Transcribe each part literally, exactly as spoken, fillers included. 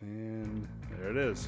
And there it is.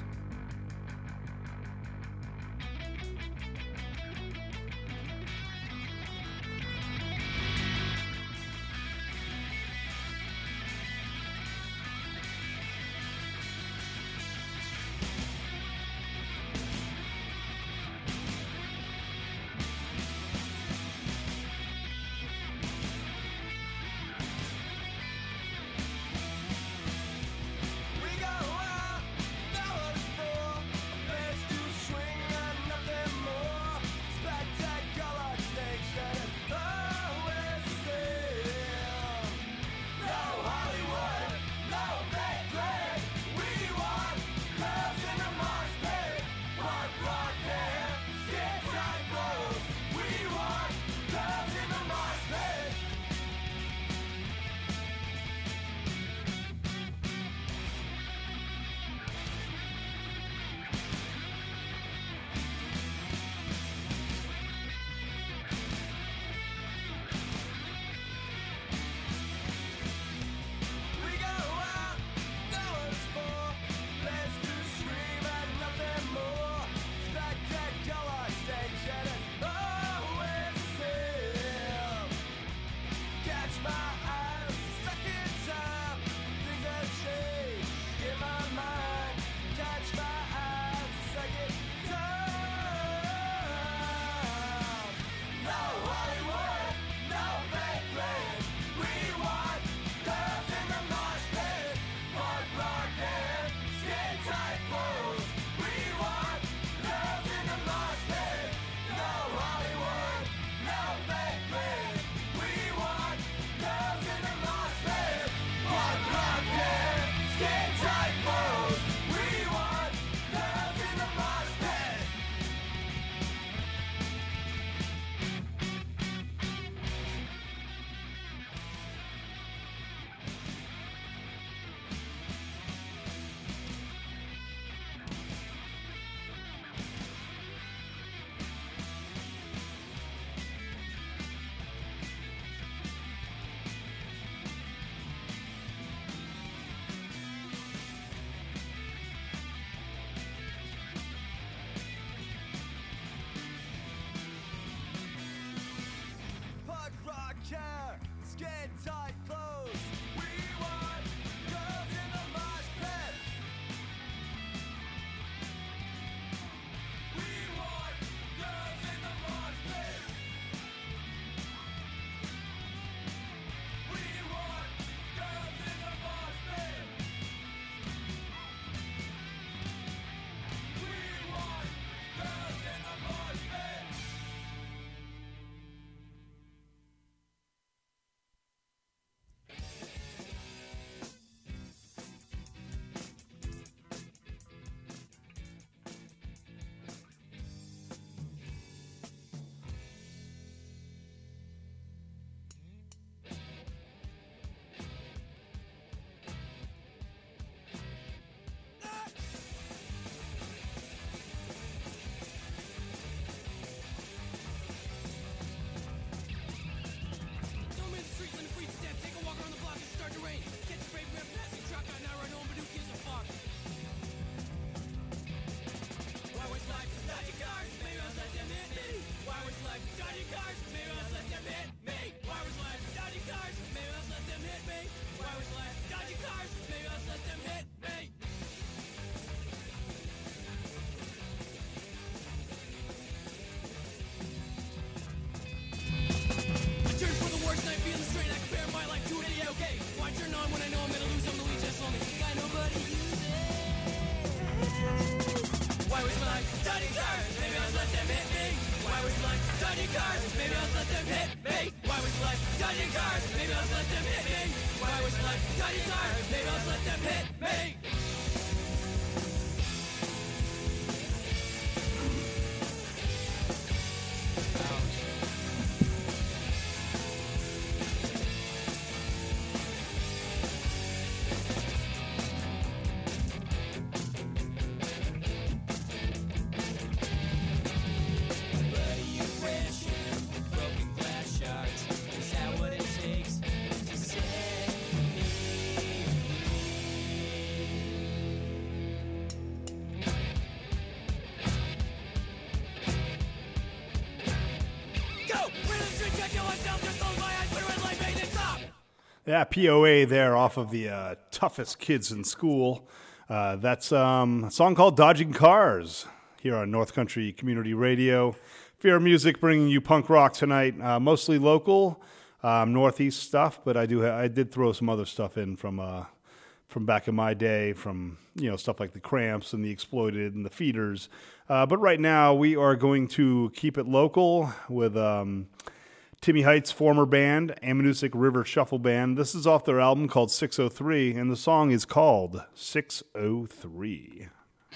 Yeah, P O A there off of the uh, Toughest Kids in School. Uh, that's um, a song called Dodging Cars here on North Country Community Radio. Fair Music bringing you punk rock tonight, uh, mostly local, um, Northeast stuff, but I do ha- I did throw some other stuff in from uh, from back in my day, from you know stuff like the Cramps and the Exploited and the Feeders. Uh, but right now we are going to keep it local with Um, Timmy Heights' former band, Amanuensis River Shuffle Band. This is off their album called six oh three, and the song is called six oh three.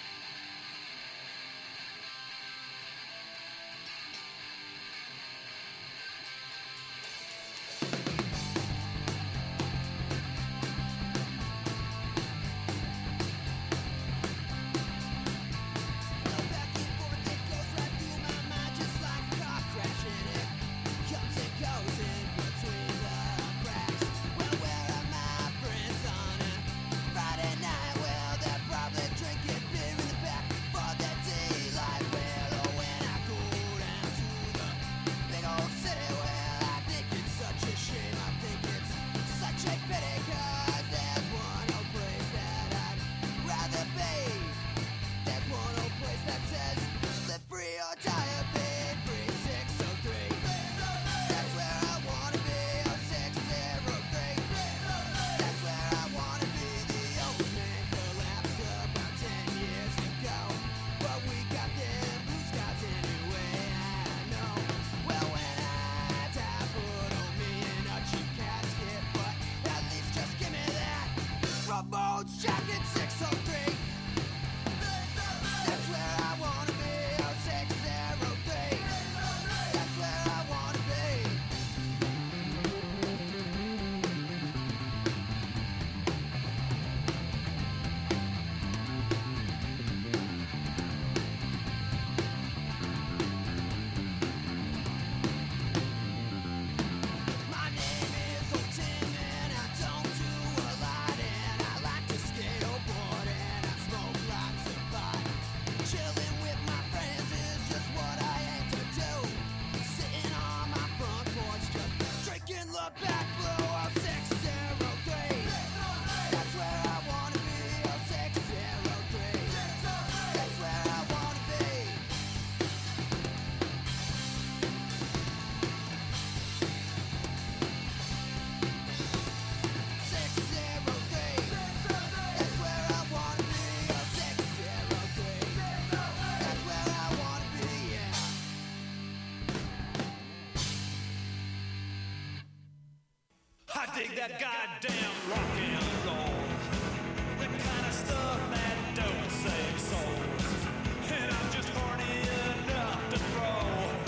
Dig that goddamn rock and roll, the kind of stuff that don't save souls. And I'm just horny enough to throw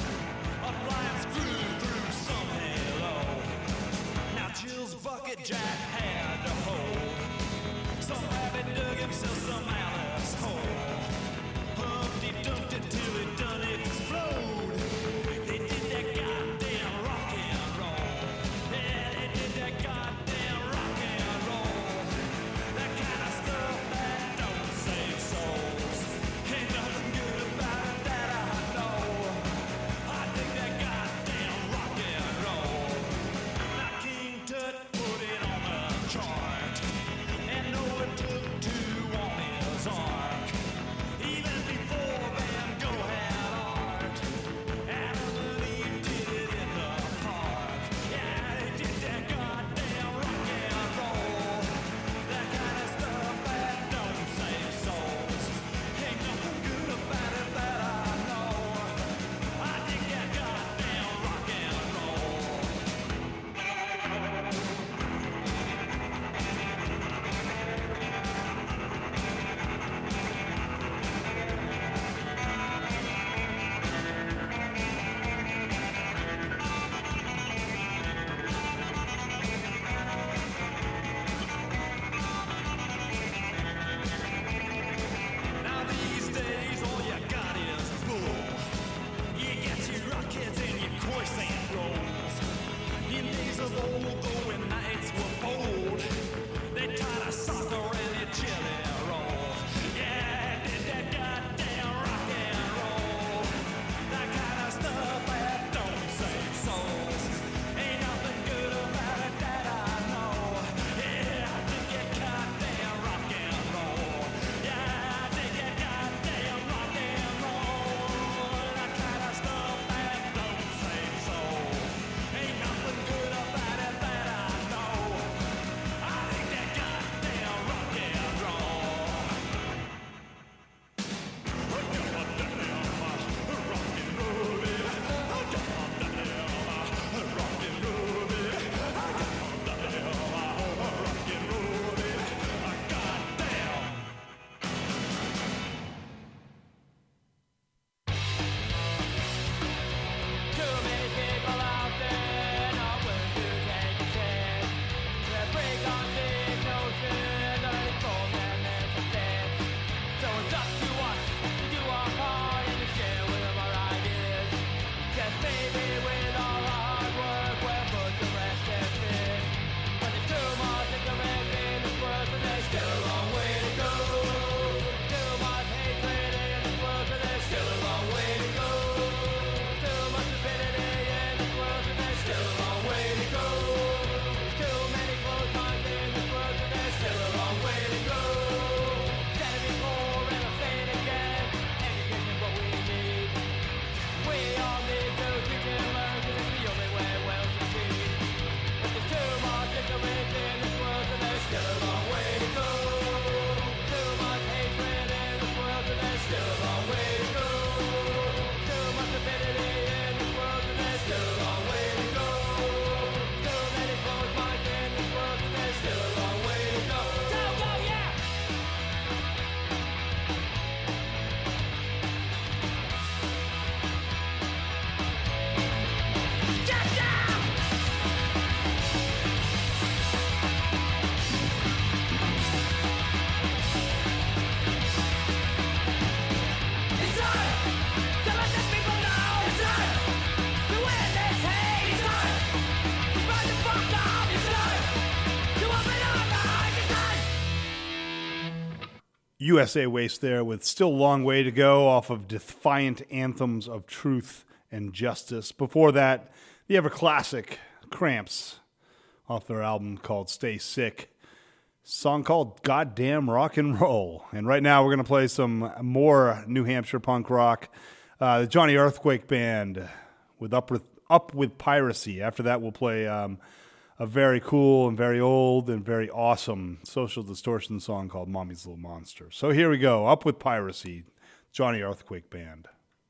a blind screw through some halo. Now Jill's bucket Jack had to hold. Some rabbit dug himself some Alice hole. Humpty dumped it till it done explode. They did that goddamn rock and roll. Yeah, they did that goddamn rock and U S A Waste there with Still a Long Way to Go off of Defiant Anthems of Truth and Justice. Before that, the ever classic Cramps off their album called Stay Sick. Song called Goddamn Rock and Roll. And right now we're going to play some more New Hampshire punk rock. Uh, the Johnny Earthquake Band with Up with, Up with Piracy. After that we'll play um, a very cool and very old and very awesome Social Distortion song called Mommy's Little Monster. So here we go. Up with Piracy, Johnny Earthquake Band.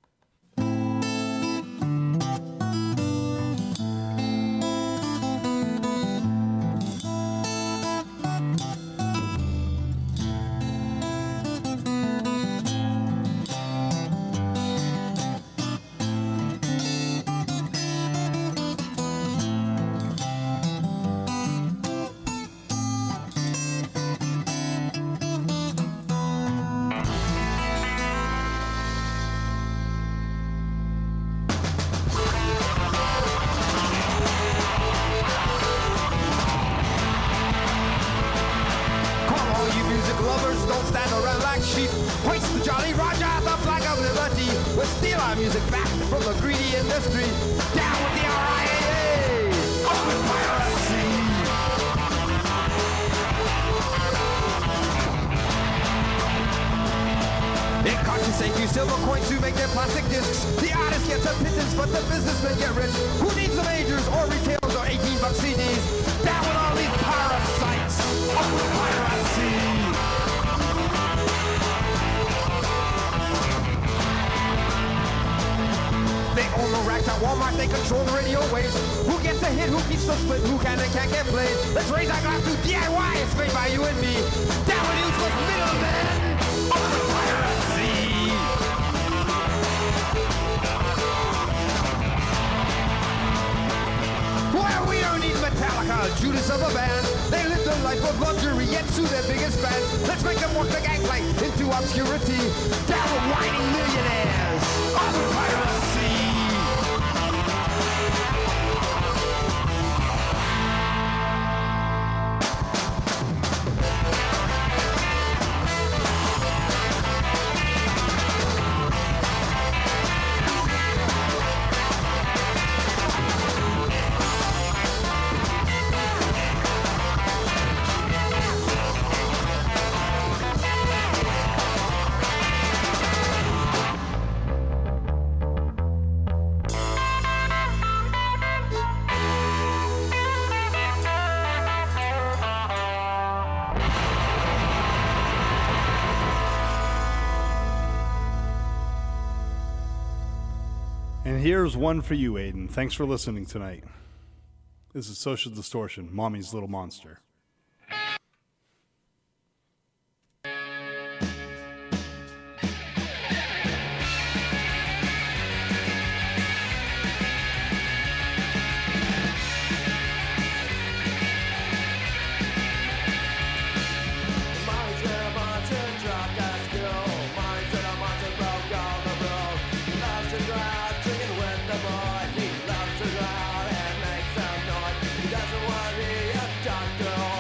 Here's one for you, Aiden. Thanks for listening tonight. This is Social Distortion, Mommy's Little Monster. Doesn't worry a doctor.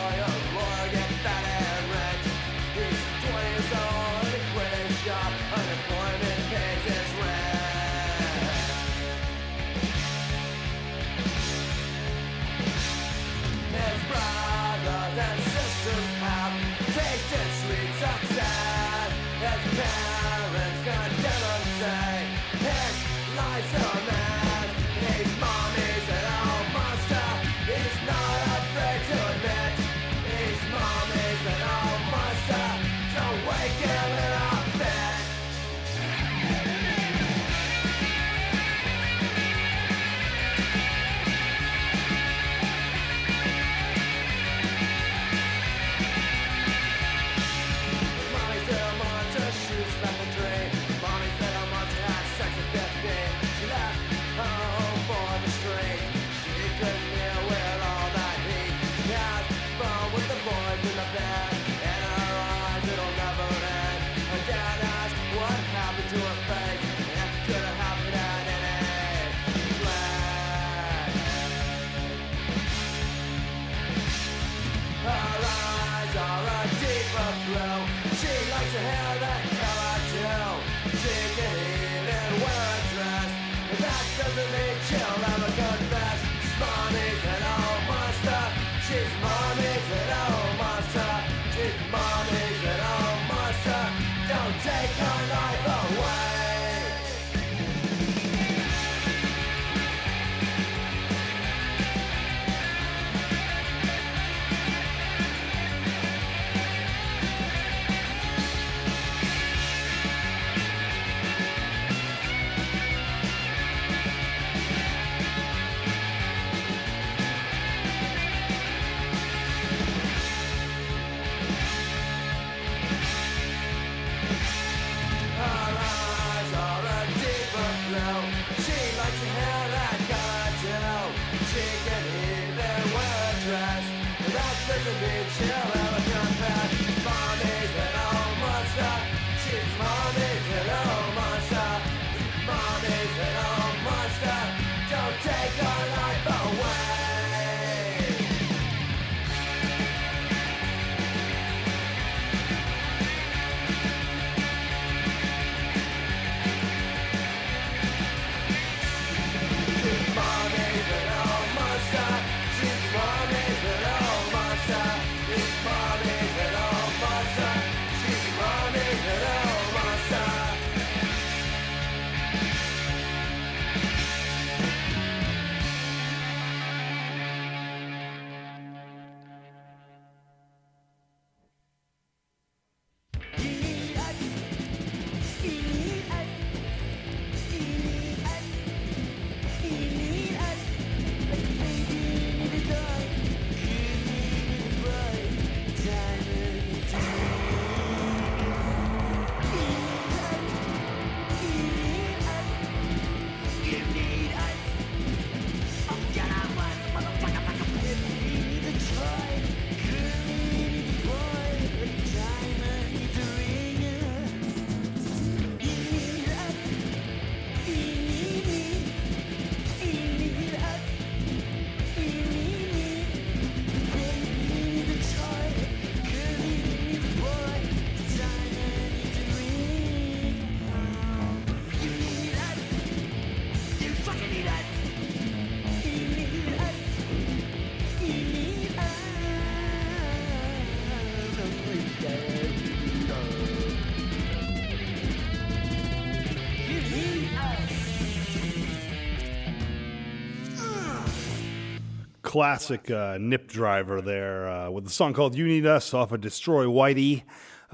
Classic uh, Nip Driver there uh, with a song called You Need Us off of Destroy Whitey.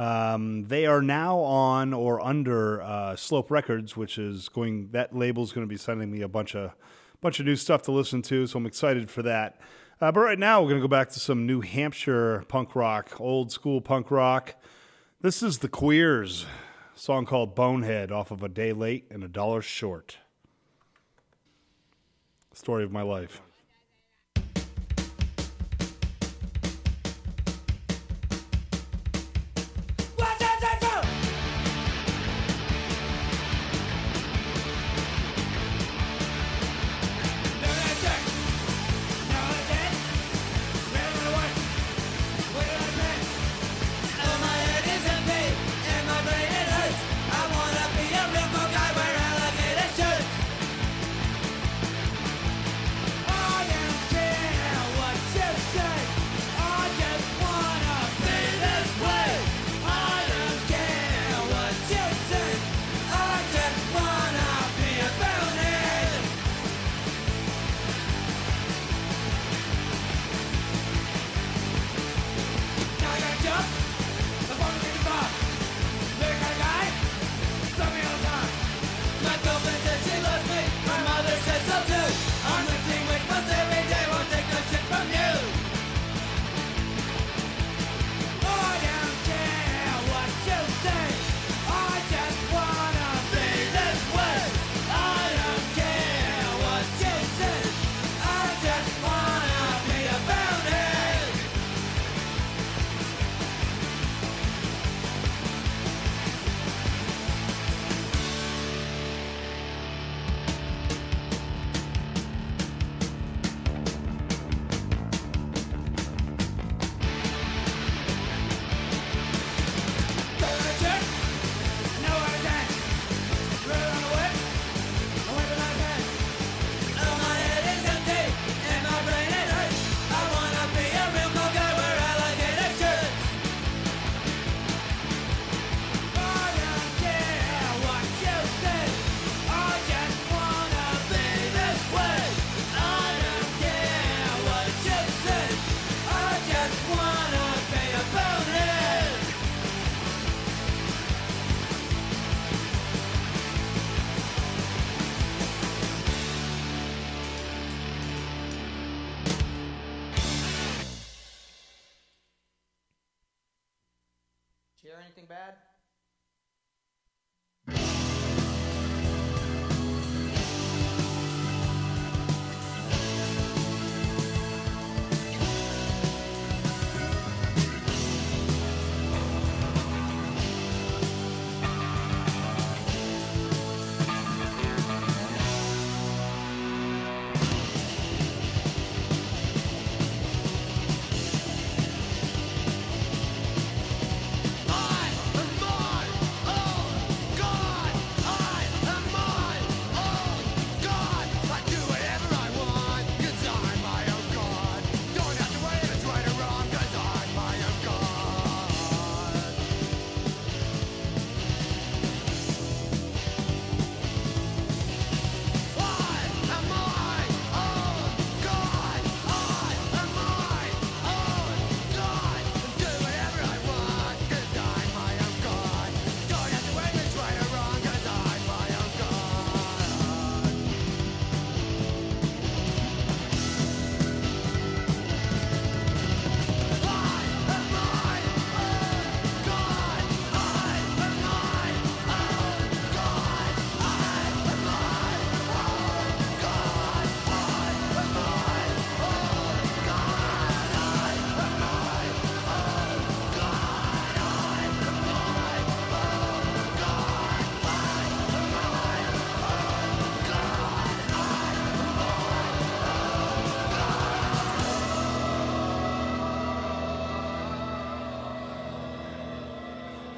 Um, they are now on or under uh, Slope Records, which is going, that label's going to be sending me a bunch of bunch of new stuff to listen to, so I'm excited for that. Uh, but right now we're going to go back to some New Hampshire punk rock, old school punk rock. This is The Queers, a song called Bonehead off of A Day Late and a Dollar Short. Story of my life. Hear anything bad?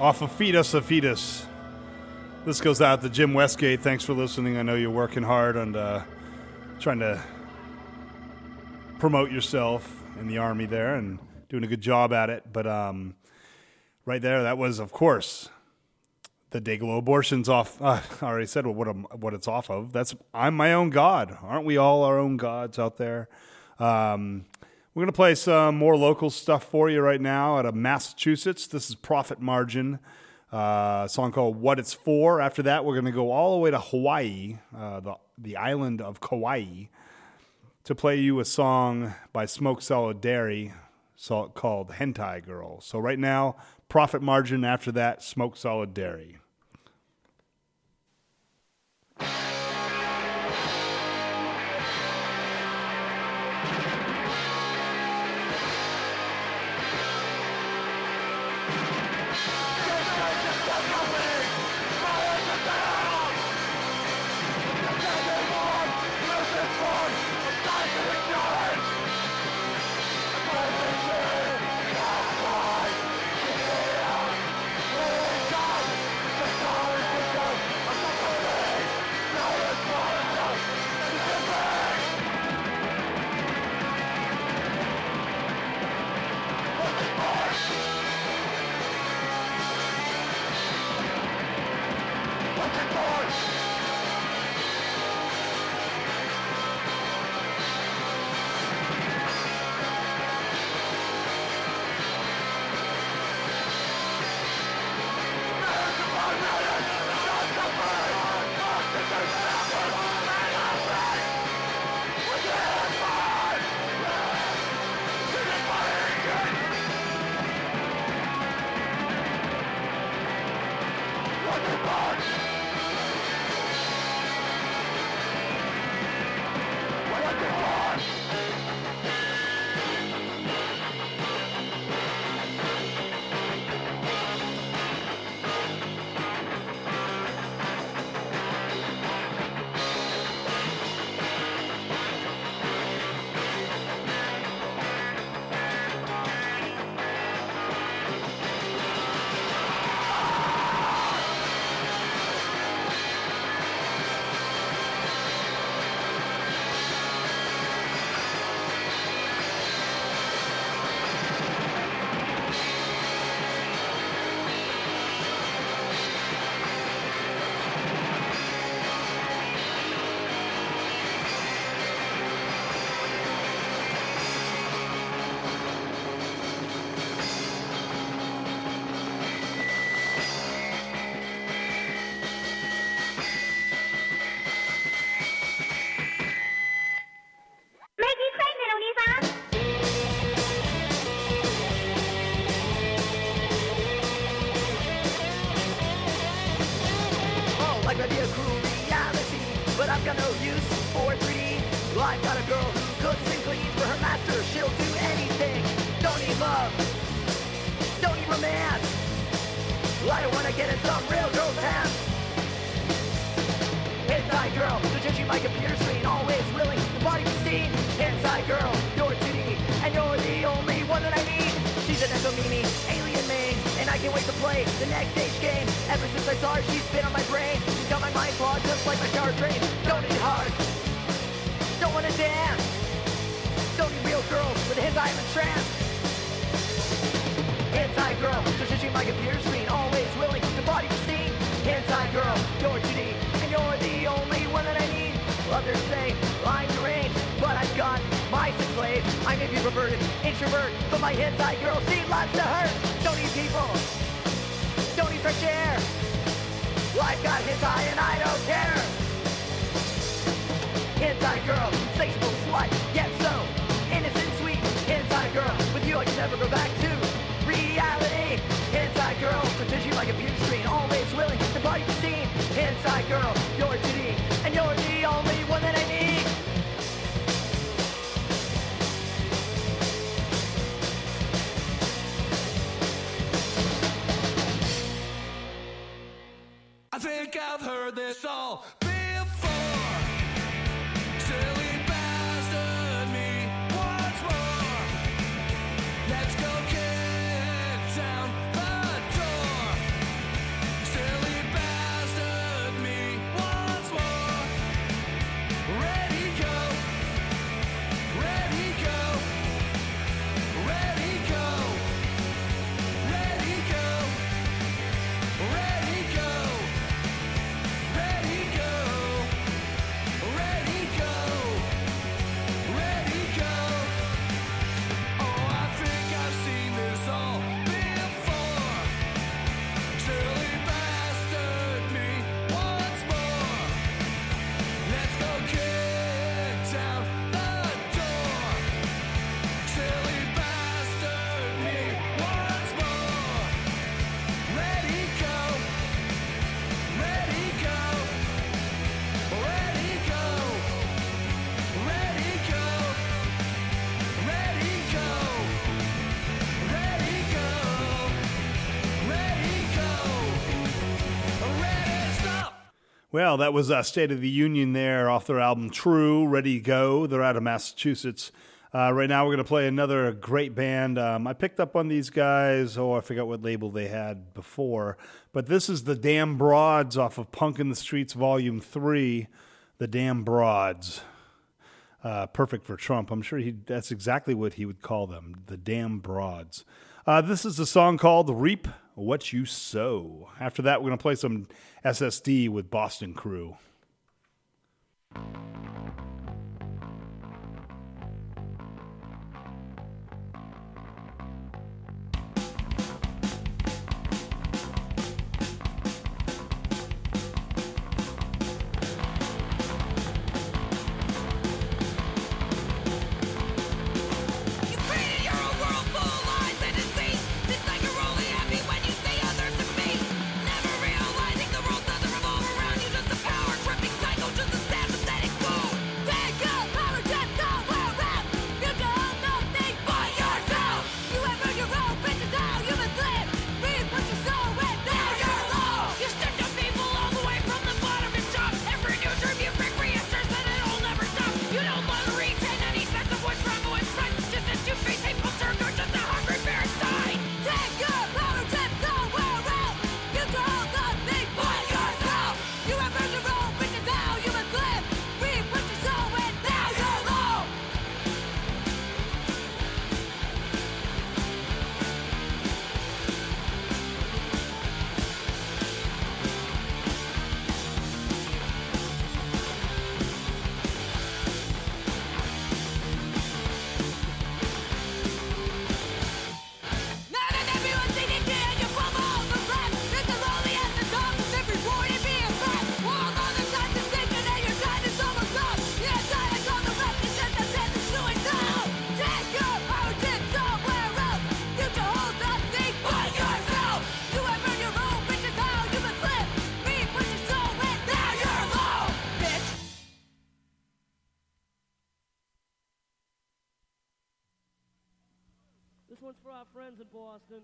off of Fetus of Fetus. This goes out to Jim Westgate. Thanks for listening. I know you're working hard on uh, trying to promote yourself in the Army there and doing a good job at it. But um, right there, that was, of course, the Dayglow Abortions off. Uh, I already said what I'm, what it's off of. That's I'm My Own God. Aren't we all our own gods out there? Um, we're going to play some more local stuff for you right now out of Massachusetts. This is Profit Margin, uh, a song called What It's For. After that, we're going to go all the way to Hawaii, uh, the, the island of Kauai, to play you a song by Smoke Solid Dairy called Hentai Girl. So right now, Profit Margin. After that, Smoke Solid Dairy. Let's go kick down the door. Well, that was uh, State of the Union there off their album True, Ready to Go. They're out of Massachusetts. Uh, right now we're going to play another great band. Um, I picked up on these guys, oh, I forgot what label they had before. But this is the Damn Broads off of Punk in the Streets Volume three. The Damn Broads. Uh, perfect for Trump. I'm sure he that's exactly what he would call them, the Damn Broads. Uh, this is a song called Reap What You Sow. After that, we're going to play some S S D with Boston Crew. You created your own world full of lies and deceit. Seems like you're only happy when you see others defeat. Never realizing the world doesn't revolve around you, just a power tripping cycle, just a sad pathetic fool. Take up power, just go around. You don't nothing but yourself. You have earned your own bitches, how you must live. Read what you sow and now you're low. You stepped on people all the way from the bottom and top. Every new dream you bring reassures that it'll never stop. You don't want to retain any sense of what travel is right. Just a two-faced hateful circle, just a hungry parasite. Take your power, just go around. You don't nothing but yourself. You have earned your own bitches, how you must live. Read what you sow and now you're low. Now that everyone's eating you and you bubble all the rest, it's the lonely at the top of every word and being fed. All other sides is taken and your time is almost up. You're dying on the rest, it's just a sense of suicide. Take your power tip somewhere else. You can hold nothing but yourself. You have earned your own bitches, how you must live. Read what you sow and now you're low, bitch. This one's for our friends in Boston.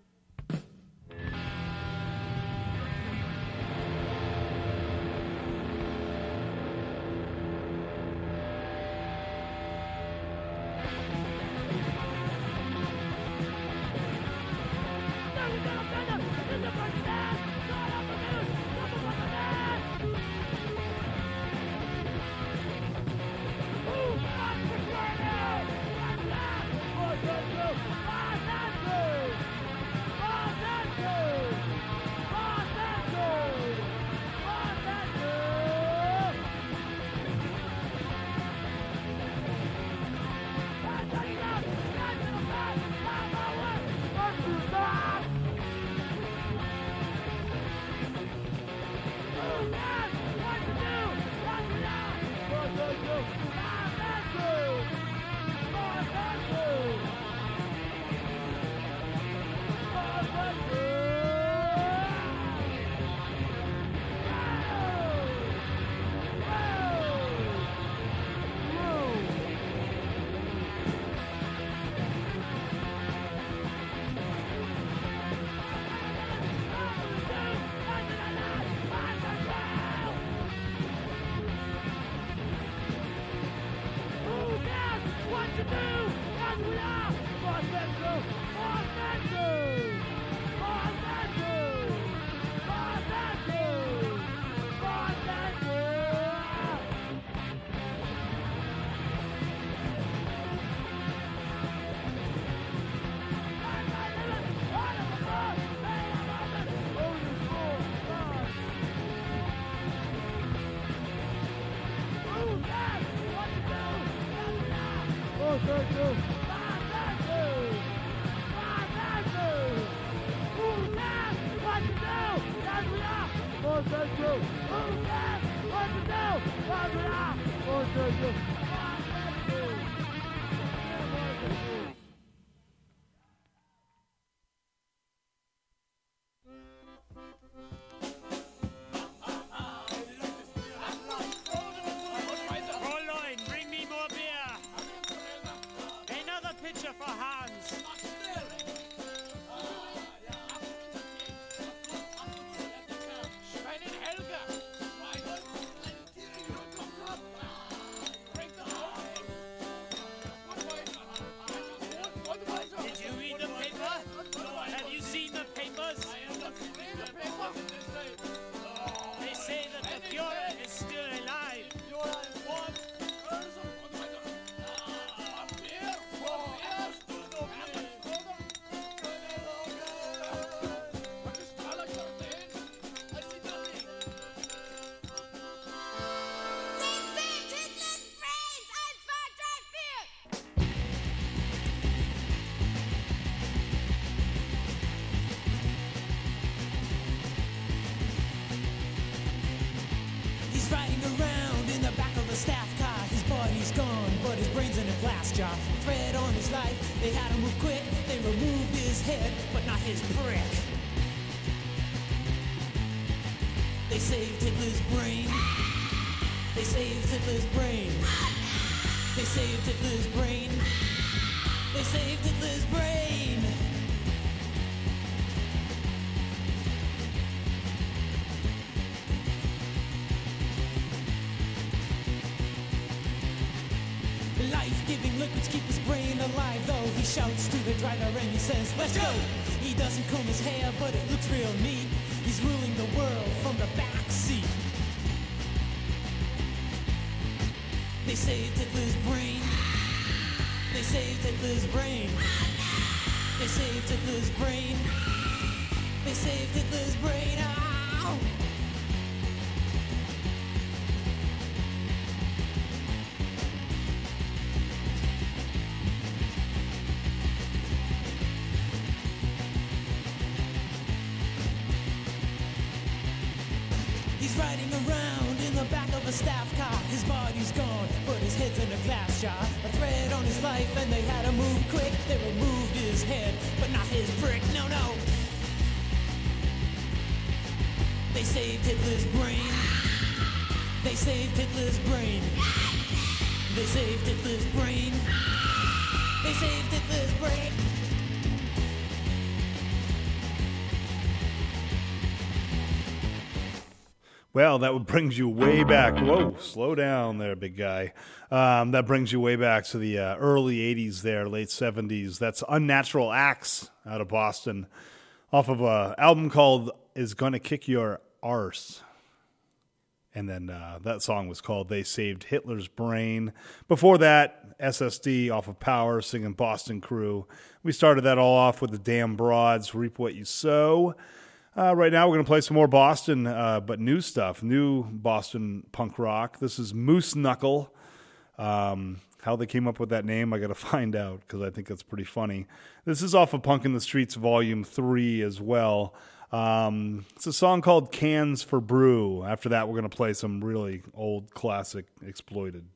Fräulein, bring me more beer. Another pitcher for Hans. Schweinin Helga. glass jar, a thread on his life. They had to move quick, they removed his head, but not his brick. They saved Hitler's brain. They saved Hitler's brain. They saved Hitler's brain. They saved Hitler's brain. Life-giving liquids keep his brain alive, though he shouts to the driver and he says, let's go! He doesn't comb his hair, but it looks real neat. He's ruling the world from the back seat. They saved Hitler's brain. They saved Hitler's brain. They saved Hitler's brain. They saved Hitler's brain. Ow! He's riding around in the back of a staff car. His body's gone, but his head's in a glass jar. A thread on his life, and they had to move quick. They removed his head, but not his brick. No, no. They saved Hitler's brain. They saved Hitler's brain. They saved Hitler's brain. They saved Hitler's brain. Well, that brings you way back. Whoa, slow down there, big guy. Um, that brings you way back to the uh, early eighties there, late seventies. That's Unnatural Acts out of Boston off of an album called Is Gonna Kick Your Arse. And then uh, that song was called They Saved Hitler's Brain. Before that, S S D off of Power singing Boston Crew. We started that all off with the Damn Broads, Reap What You Sow. Uh, right now, we're going to play some more Boston, uh, but new stuff, new Boston punk rock. This is Moose Knuckle. Um, how they came up with that name, I got to find out because I think that's pretty funny. This is off of Punk in the Streets Volume three as well. Um, it's a song called Cans for Brew. After that, we're going to play some really old classic Exploited.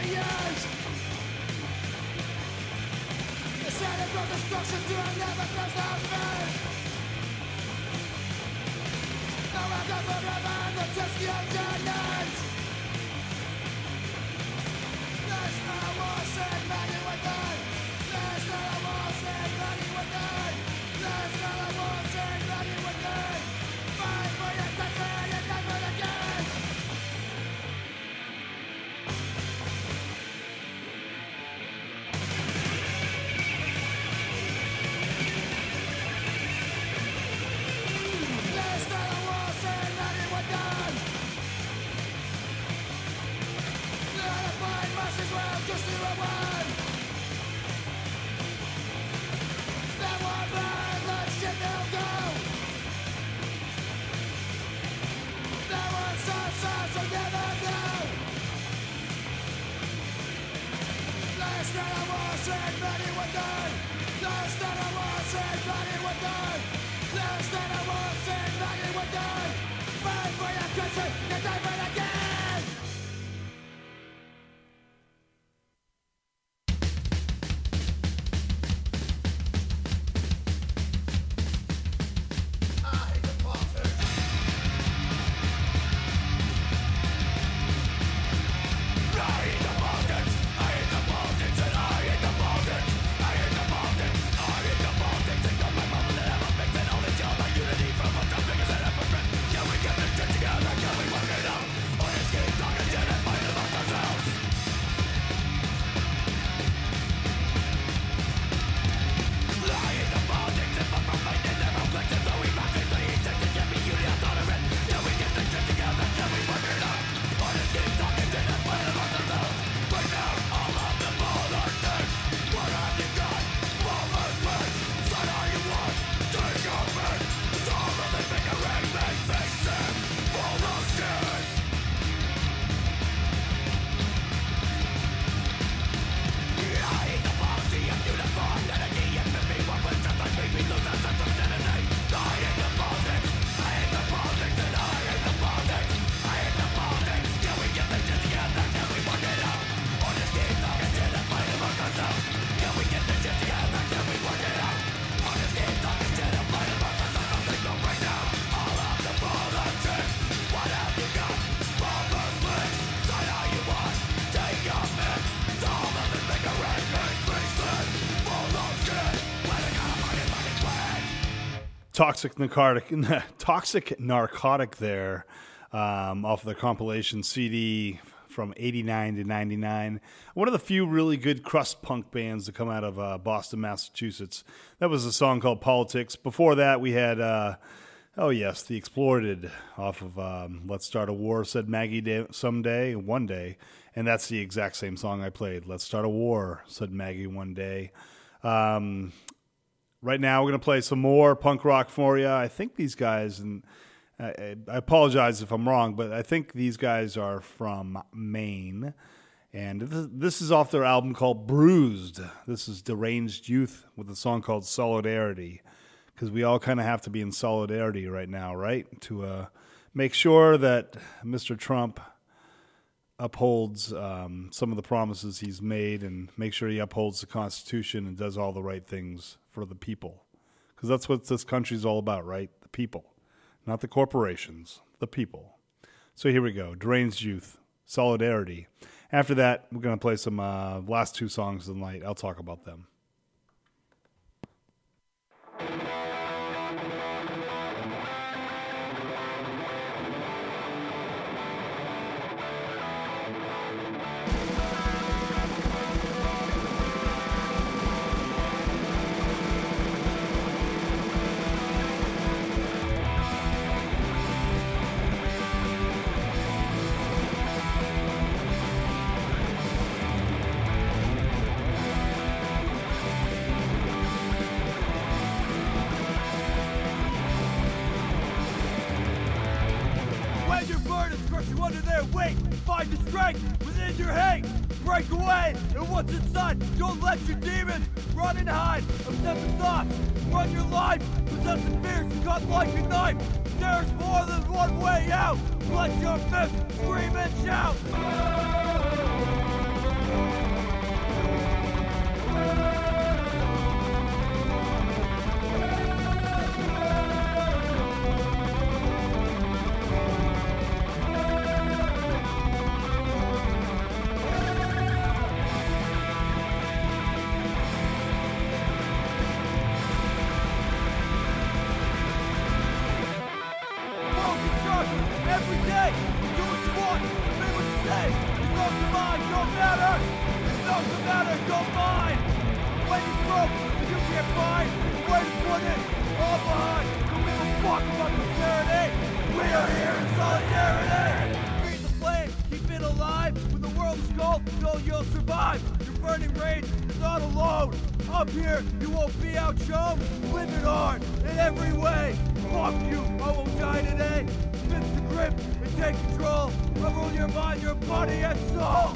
years. The sound of destruction to a never close down face. Now I got forever in the test of talents. There's no more saying money within. There's no more saying money within. There's no more saying money within. Fight for your country and die for the kids. There's no more saying money within. The unified masses will just do a one. That one burn, let shit they'll go. That one starts us, will never know. There's not a war, saying money within. There's not a war, saying money within. There's not a war, saying money within. Fight for your country, and die for the kids. Toxic narcotic, toxic narcotic there, um, off the compilation C D from eighty-nine to ninety-nine. One of the few really good crust punk bands to come out of uh, Boston, Massachusetts. That was a song called Politics. Before that, we had, uh, oh yes, The Exploited off of um, Let's Start a War, said Maggie day, someday, one day. And that's the exact same song I played. Let's Start a War, said Maggie one day. Um... Right now, we're going to play some more punk rock for you. I think these guys, and I, I apologize if I'm wrong, but I think these guys are from Maine. And this, this is off their album called Bruised. This is Deranged Youth with a song called Solidarity. Because we all kind of have to be in solidarity right now, right? To uh, make sure that Mister Trump upholds um, some of the promises he's made and make sure he upholds the Constitution and does all the right things for the people. Because that's what this country's all about, right? The people. Not the corporations. The people. So here we go. Deranged Youth. Solidarity. After that, we're going to play some uh, last two songs of the night. I'll talk about them. Under their weight, find the strength within your hate. Break away and what's inside. Don't let your demons run and hide. Obsessive thoughts run your life. Possessive fears cut like a knife. There's more than one way out. Flex your fist, scream and shout. matter, don't mind. When you broke, you can't find where to put it all behind. Don't give a fuck about sincerity. We are here in solidarity. Feed the flame, keep it alive. When the world is cold, know you'll survive. Your burning rage is not alone. Up here, you won't be outshone. Live it hard in every way. Fuck you, I won't die today. Fix the grip and take control. I rule your mind, your body and soul.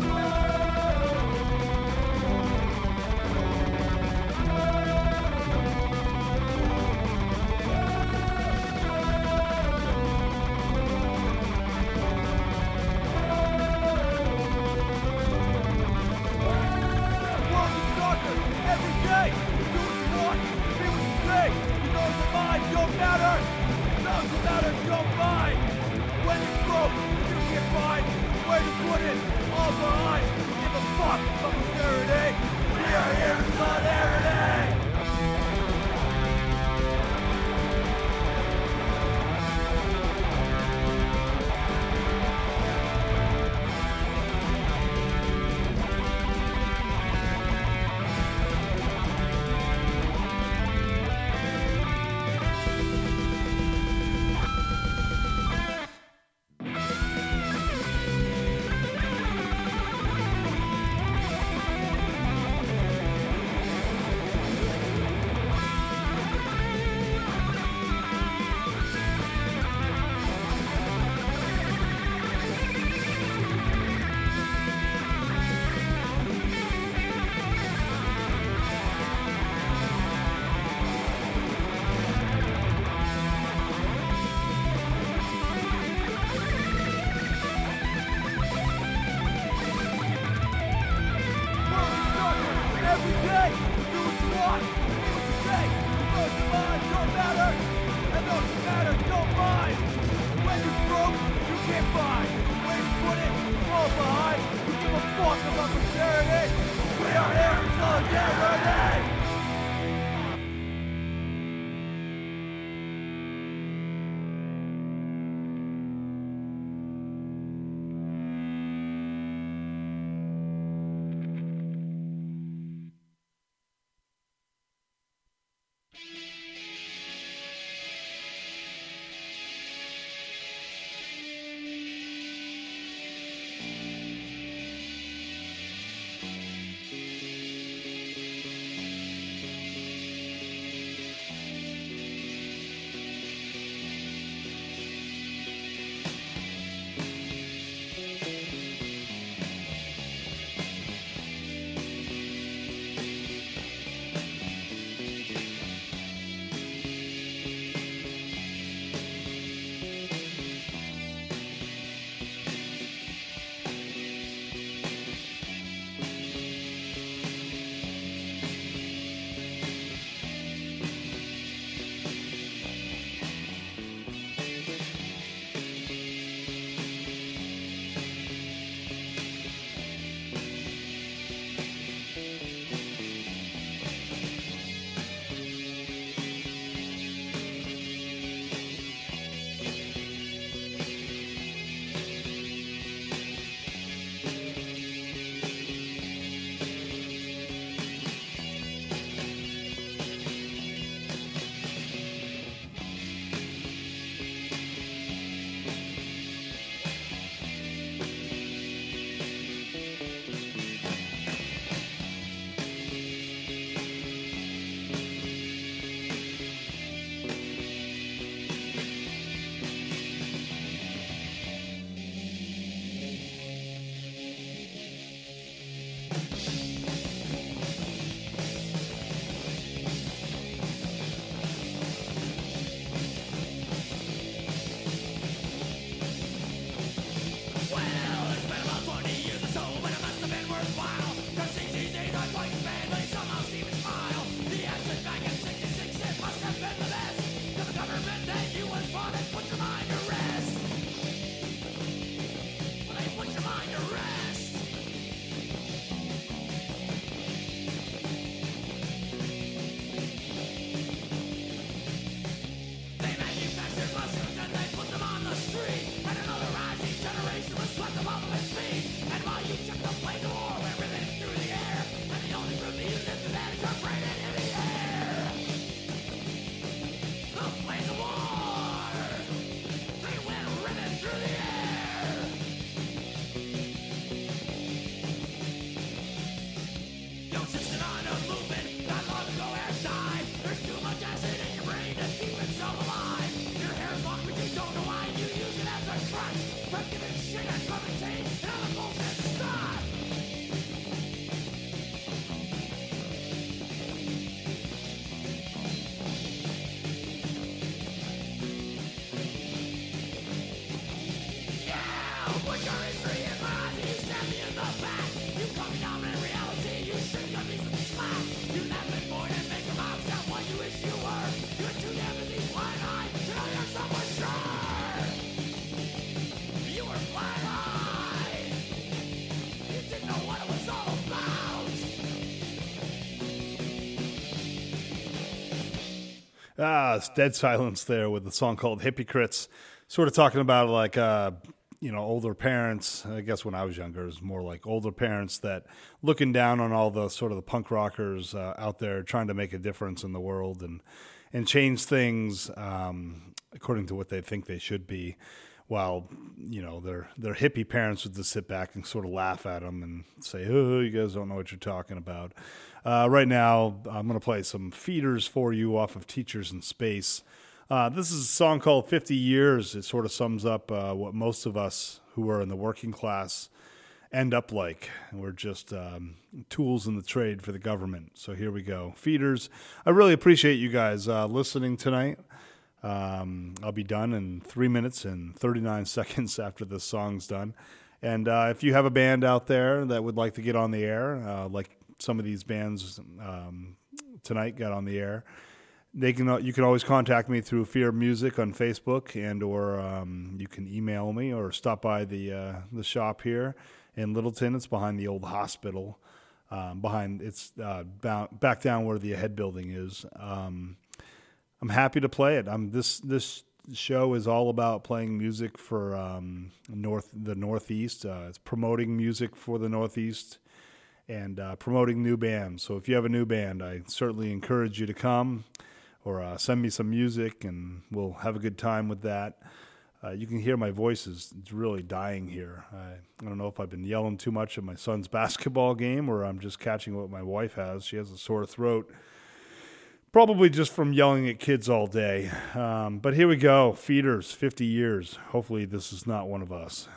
Ah, it's dead silence there with the song called Hypocrites. Sort of talking about like, uh, you know, older parents. I guess when I was younger, it was more like older parents that looking down on all the sort of the punk rockers uh, out there trying to make a difference in the world and and change things um, according to what they think they should be. While, you know, their their hippie parents would just sit back and sort of laugh at them and say, oh, you guys don't know what you're talking about. Uh, right now, I'm going to play some feeders for you off of Teachers in Space. Uh, this is a song called fifty years. It sort of sums up uh, what most of us who are in the working class end up like. We're just um, tools in the trade for the government. So here we go. Feeders. I really appreciate you guys uh, listening tonight. Um, I'll be done in three minutes and thirty-nine seconds after this song's done. And uh, if you have a band out there that would like to get on the air, uh, like some of these bands um, tonight got on the air, they can. Uh, you can always contact me through Fear Music on Facebook, and or um, you can email me or stop by the uh, the shop here in Littleton. It's behind the old hospital. Um, behind it's uh, bound, back down where the Ahead building is. Um, I'm happy to play it. I'm this this show is all about playing music for um, north the Northeast. Uh, it's promoting music for the Northeast and uh, promoting new bands. So if you have a new band, I certainly encourage you to come or uh, send me some music, and we'll have a good time with that. Uh, you can hear my voice is it's really dying here. I, I don't know if I've been yelling too much at my son's basketball game or I'm just catching what my wife has. She has a sore throat. Probably just from yelling at kids all day. Um, but here we go. Feeders, fifty years. Hopefully this is not one of us.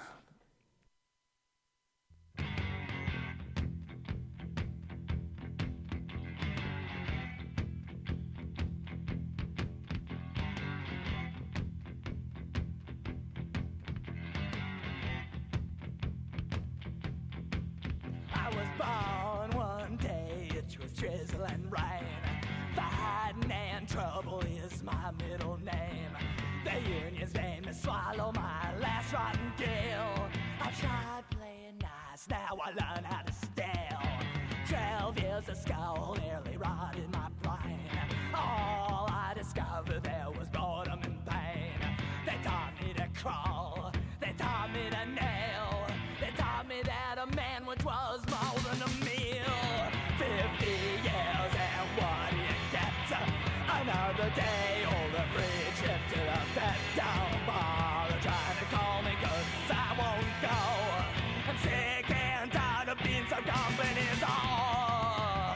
I was born one day, it was drizzling rain. Fighting and trouble is my middle name. The unions made me swallow my last rotten gill. I tried playing nice, now I learn how to steal. Twelve years of school nearly rotted my brain. All I discovered there was boredom and pain. They taught me to crawl, they taught me to nail. They taught me that a man which was more than a meal. Fifty years and what do you get? Another day, all the free trip to the vet. Don't bother trying to call me cause I won't go. I'm sick and tired of being some company's all.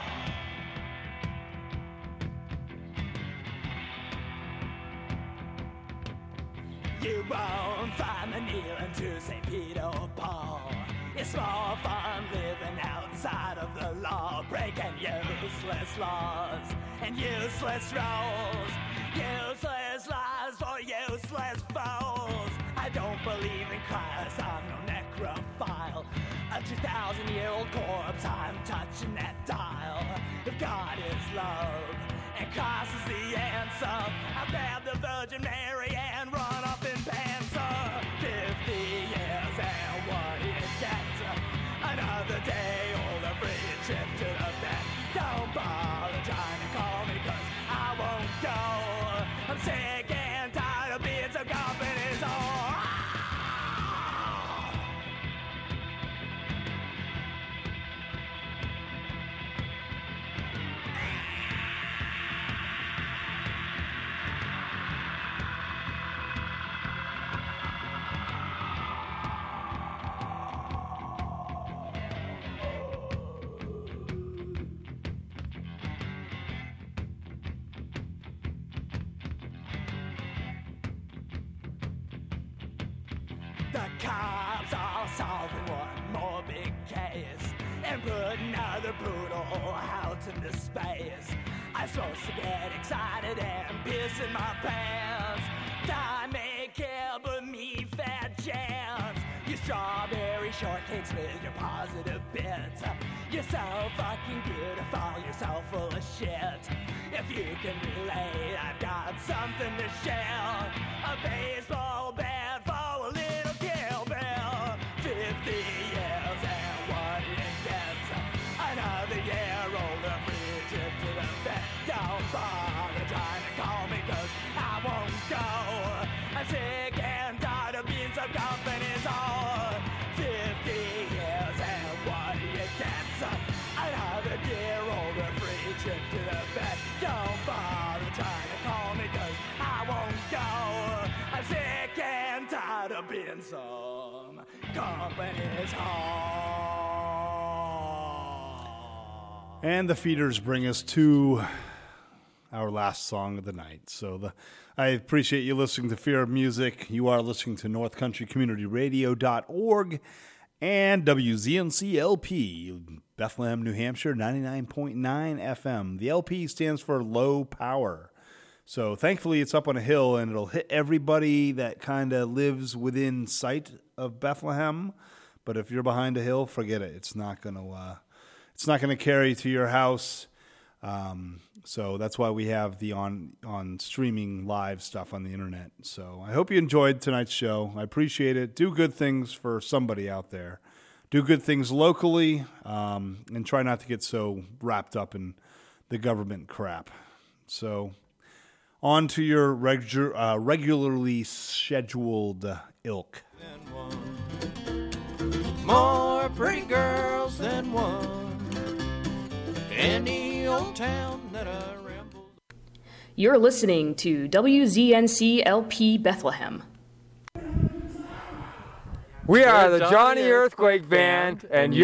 You won't find me kneeling to Saint Peter or Paul. It's more fun living outside of the law, breaking useless laws and useless rules. Useless laws for useless fools. I don't believe in Christ, I'm no necrophile. A two thousand year old corpse, I'm touching that dial. If God is love and Christ is the answer, I'll grab the Virgin Mary and run off in Panzer. Fifty years and what do you get? Another day, all the free trip to the vet. Don't bother trying to call me cause I won't go. I'm sick and tired of being some company's all. The cops are solving one more big case and put another brutal out into space. I'm supposed to get excited and piss in my pants. Time may kill, but me fat chance. You strawberry shortcakes with your positive bits. You're so fucking beautiful, you're so full of shit. If you can relate, I've got something to share. A baseball bat for a little Kill Bill. Fifty years and what do you get? Another year older, free trip to the vet. Don't bother trying to call me I'm sick and tired of being some company's own. Fifty years and what do you get? Another dear old free trip to the vet. Don't bother trying to call me cause I won't go. I'm sick and tired of being some company's home. And the feeders bring us to our last song of the night. So the I appreciate you listening to Fear of Music. You are listening to north country community radio dot org and W Z N C L P, Bethlehem, New Hampshire, ninety-nine point nine F M. The L P stands for low power. So thankfully it's up on a hill and it'll hit everybody that kind of lives within sight of Bethlehem. But if you're behind a hill, forget it. It's not going to uh, it's not going to carry to your house. Um, so that's why we have the on on streaming live stuff on the internet. So I hope you enjoyed tonight's show. I appreciate it. Do good things for somebody out there. Do good things locally, um, and try not to get so wrapped up in the government crap. So on to your regu- uh, regularly scheduled uh, ilk. More pretty girls than one. Any old town that I rambled. You're listening to W Z N C L P Bethlehem. We are the Johnny Earthquake Band, and you're